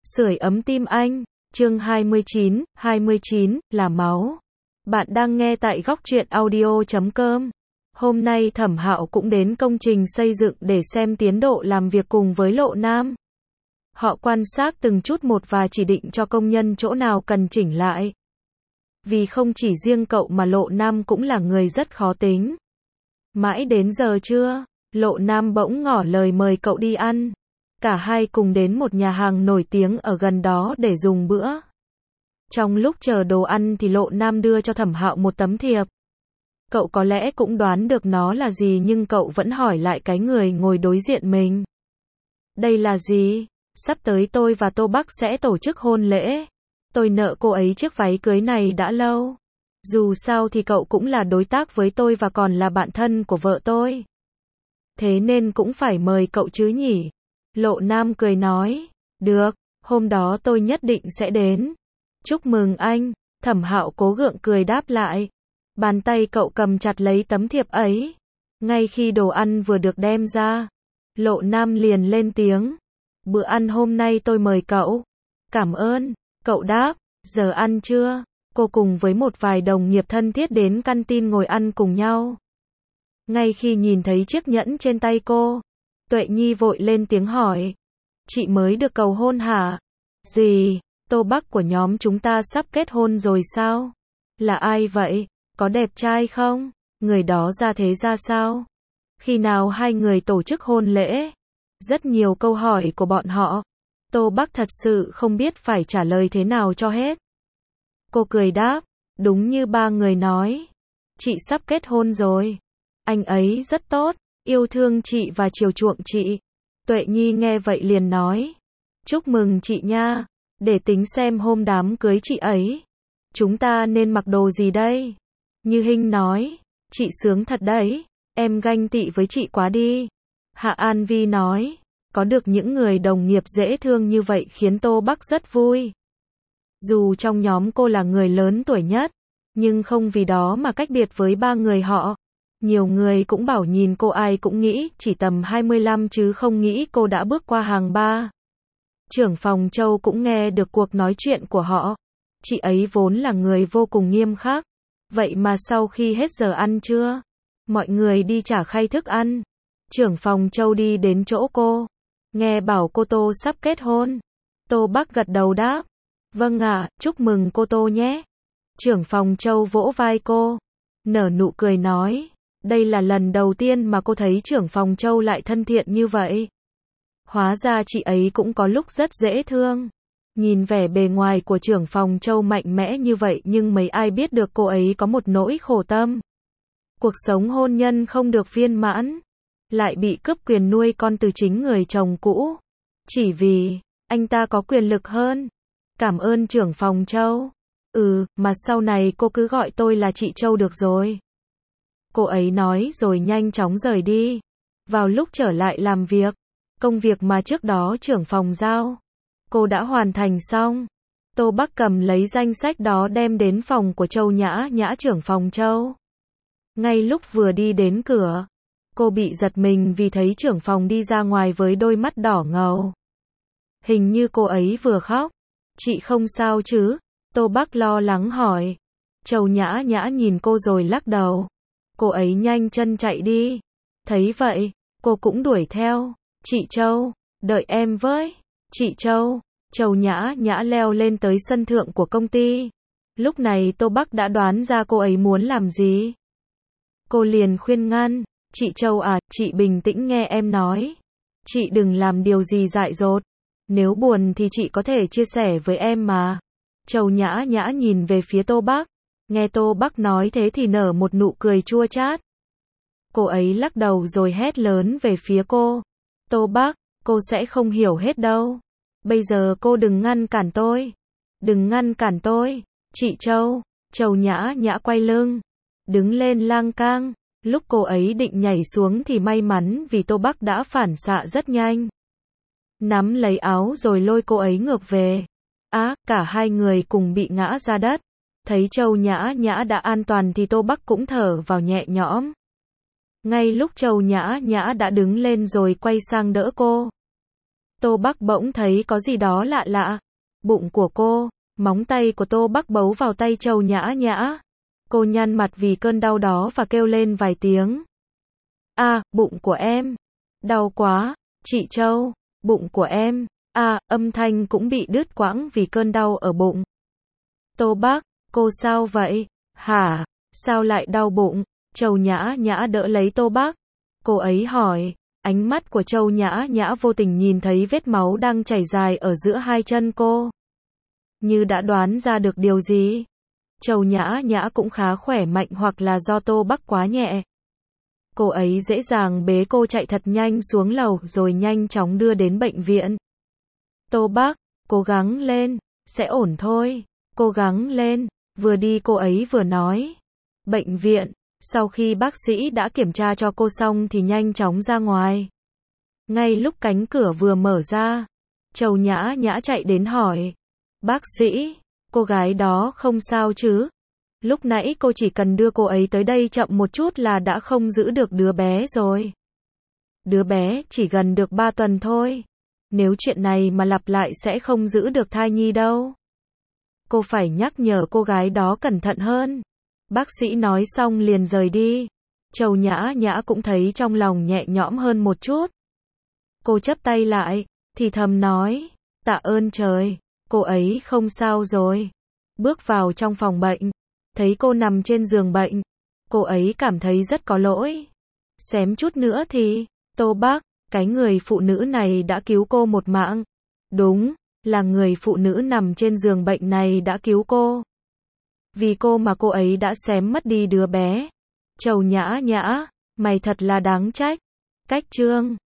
Sưởi ấm tim anh, chương 29, là máu. Bạn đang nghe tại góc truyện audio.com. Hôm nay Thẩm Hạo cũng đến công trình xây dựng để xem tiến độ làm việc cùng với Lộ Nam. Họ quan sát từng chút một và chỉ định cho công nhân chỗ nào cần chỉnh lại. Vì không chỉ riêng cậu mà Lộ Nam cũng là người rất khó tính. Mãi đến giờ trưa, Lộ Nam bỗng ngỏ lời mời cậu đi ăn. Cả hai cùng đến một nhà hàng nổi tiếng ở gần đó để dùng bữa. Trong lúc chờ đồ ăn thì Lộ Nam đưa cho Thẩm Hạo một tấm thiệp. Cậu có lẽ cũng đoán được nó là gì nhưng cậu vẫn hỏi lại cái người ngồi đối diện mình. Đây là gì? Sắp tới tôi và Tô Bắc sẽ tổ chức hôn lễ. Tôi nợ cô ấy chiếc váy cưới này đã lâu. Dù sao thì cậu cũng là đối tác với tôi và còn là bạn thân của vợ tôi. Thế nên cũng phải mời cậu chứ nhỉ? Lộ Nam cười nói, được, hôm đó tôi nhất định sẽ đến. Chúc mừng anh, Thẩm Hạo cố gượng cười đáp lại. Bàn tay cậu cầm chặt lấy tấm thiệp ấy. Ngay khi đồ ăn vừa được đem ra, Lộ Nam liền lên tiếng. Bữa ăn hôm nay tôi mời cậu. Cảm ơn, cậu đáp, giờ ăn chưa? Cô cùng với một vài đồng nghiệp thân thiết đến canteen ngồi ăn cùng nhau. Ngay khi nhìn thấy chiếc nhẫn trên tay cô, Tuệ Nhi vội lên tiếng hỏi. Chị mới được cầu hôn hả? Gì? Tô Bắc của nhóm chúng ta sắp kết hôn rồi sao? Là ai vậy? Có đẹp trai không? Người đó ra thế ra sao? Khi nào hai người tổ chức hôn lễ? Rất nhiều câu hỏi của bọn họ. Tô Bắc thật sự không biết phải trả lời thế nào cho hết. Cô cười đáp, đúng như ba người nói. Chị sắp kết hôn rồi. Anh ấy rất tốt, yêu thương chị và chiều chuộng chị. Tuệ Nhi nghe vậy liền nói. Chúc mừng chị nha, để tính xem hôm đám cưới chị ấy. Chúng ta nên mặc đồ gì đây? Như Hinh nói, chị sướng thật đấy, em ganh tị với chị quá đi. Hạ An Vi nói, có được những người đồng nghiệp dễ thương như vậy khiến Tô Bắc rất vui. Dù trong nhóm cô là người lớn tuổi nhất, nhưng không vì đó mà cách biệt với ba người họ. Nhiều người cũng bảo nhìn cô ai cũng nghĩ chỉ tầm 25 chứ không nghĩ cô đã bước qua hàng 3. Trưởng phòng Châu cũng nghe được cuộc nói chuyện của họ. Chị ấy vốn là người vô cùng nghiêm khắc. Vậy mà sau khi hết giờ ăn trưa, mọi người đi trả khay thức ăn. Trưởng phòng Châu đi đến chỗ cô. Nghe bảo cô Tô sắp kết hôn. Tô Bắc gật đầu đáp. Vâng ạ, chúc mừng cô Tô nhé. Trưởng phòng Châu vỗ vai cô. Nở nụ cười nói. Đây là lần đầu tiên mà cô thấy trưởng phòng Châu lại thân thiện như vậy. Hóa ra chị ấy cũng có lúc rất dễ thương. Nhìn vẻ bề ngoài của trưởng phòng Châu mạnh mẽ như vậy nhưng mấy ai biết được cô ấy có một nỗi khổ tâm. Cuộc sống hôn nhân không được viên mãn. Lại bị cướp quyền nuôi con từ chính người chồng cũ. Chỉ vì, anh ta có quyền lực hơn. Cảm ơn trưởng phòng Châu. Mà sau này cô cứ gọi tôi là chị Châu được rồi. Cô ấy nói rồi nhanh chóng rời đi. Vào lúc trở lại làm việc, công việc mà trước đó trưởng phòng giao, cô đã hoàn thành xong. Tô Bắc cầm lấy danh sách đó đem đến phòng của Châu Nhã Nhã trưởng phòng Châu. Ngay lúc vừa đi đến cửa, cô bị giật mình vì thấy trưởng phòng đi ra ngoài với đôi mắt đỏ ngầu. Hình như cô ấy vừa khóc. Chị không sao chứ? Tô Bắc lo lắng hỏi. Châu Nhã Nhã nhìn cô rồi lắc đầu. Cô ấy nhanh chân chạy đi. Thấy vậy, cô cũng đuổi theo. Chị Châu, đợi em với. Chị Châu. Châu Nhã Nhã leo lên tới sân thượng của công ty. Lúc này Tô Bắc đã đoán ra cô ấy muốn làm gì. Cô liền khuyên ngăn. Chị Châu à, chị bình tĩnh nghe em nói. Chị đừng làm điều gì dại dột. Nếu buồn thì chị có thể chia sẻ với em mà. Châu Nhã Nhã nhìn về phía Tô Bắc. Nghe Tô Bắc nói thế thì nở một nụ cười chua chát. Cô ấy lắc đầu rồi hét lớn về phía cô. Tô Bắc, cô sẽ không hiểu hết đâu. Bây giờ cô đừng ngăn cản tôi. Đừng ngăn cản tôi. Chị Châu. Châu Nhã Nhã quay lưng. Đứng lên lang cang. Lúc cô ấy định nhảy xuống thì may mắn vì Tô Bắc đã phản xạ rất nhanh. Nắm lấy áo rồi lôi cô ấy ngược về. Cả hai người cùng bị ngã ra đất. Thấy Châu Nhã Nhã đã an toàn thì Tô Bắc cũng thở vào nhẹ nhõm. Ngay lúc Châu Nhã Nhã đã đứng lên rồi quay sang đỡ cô. Tô Bắc bỗng thấy có gì đó lạ lạ. Bụng của cô, móng tay của Tô Bắc bấu vào tay Châu Nhã Nhã. Cô nhăn mặt vì cơn đau đó và kêu lên vài tiếng. À, bụng của em. Đau quá, chị Châu, bụng của em. À, âm thanh cũng bị đứt quãng vì cơn đau ở bụng. Tô Bắc, cô sao vậy? Hả? Sao lại đau bụng? Châu Nhã Nhã đỡ lấy Tô Bắc. Cô ấy hỏi. Ánh mắt của Châu Nhã Nhã vô tình nhìn thấy vết máu đang chảy dài ở giữa hai chân cô. Như đã đoán ra được điều gì. Châu Nhã Nhã cũng khá khỏe mạnh hoặc là do Tô Bắc quá nhẹ. Cô ấy dễ dàng bế cô chạy thật nhanh xuống lầu rồi nhanh chóng đưa đến bệnh viện. Tô Bắc, cố gắng lên, sẽ ổn thôi, cố gắng lên, vừa đi cô ấy vừa nói. Bệnh viện, sau khi bác sĩ đã kiểm tra cho cô xong thì nhanh chóng ra ngoài. Ngay lúc cánh cửa vừa mở ra, Châu Nhã Nhã chạy đến hỏi. Bác sĩ, cô gái đó không sao chứ? Lúc nãy cô chỉ cần đưa cô ấy tới đây chậm một chút là đã không giữ được đứa bé rồi. Đứa bé chỉ gần được 3 tuần thôi. Nếu chuyện này mà lặp lại sẽ không giữ được thai nhi đâu. Cô phải nhắc nhở cô gái đó cẩn thận hơn. Bác sĩ nói xong liền rời đi. Châu Nhã Nhã cũng thấy trong lòng nhẹ nhõm hơn một chút. Cô chắp tay lại, thì thầm nói, tạ ơn trời, cô ấy không sao rồi. Bước vào trong phòng bệnh, thấy cô nằm trên giường bệnh, cô ấy cảm thấy rất có lỗi. Xém chút nữa thì, Tô Bắc, cái người phụ nữ này đã cứu cô một mạng. Đúng, là người phụ nữ nằm trên giường bệnh này đã cứu cô. Vì cô mà cô ấy đã xém mất đi đứa bé. Châu Nhã Nhã, mày thật là đáng trách. Cách chương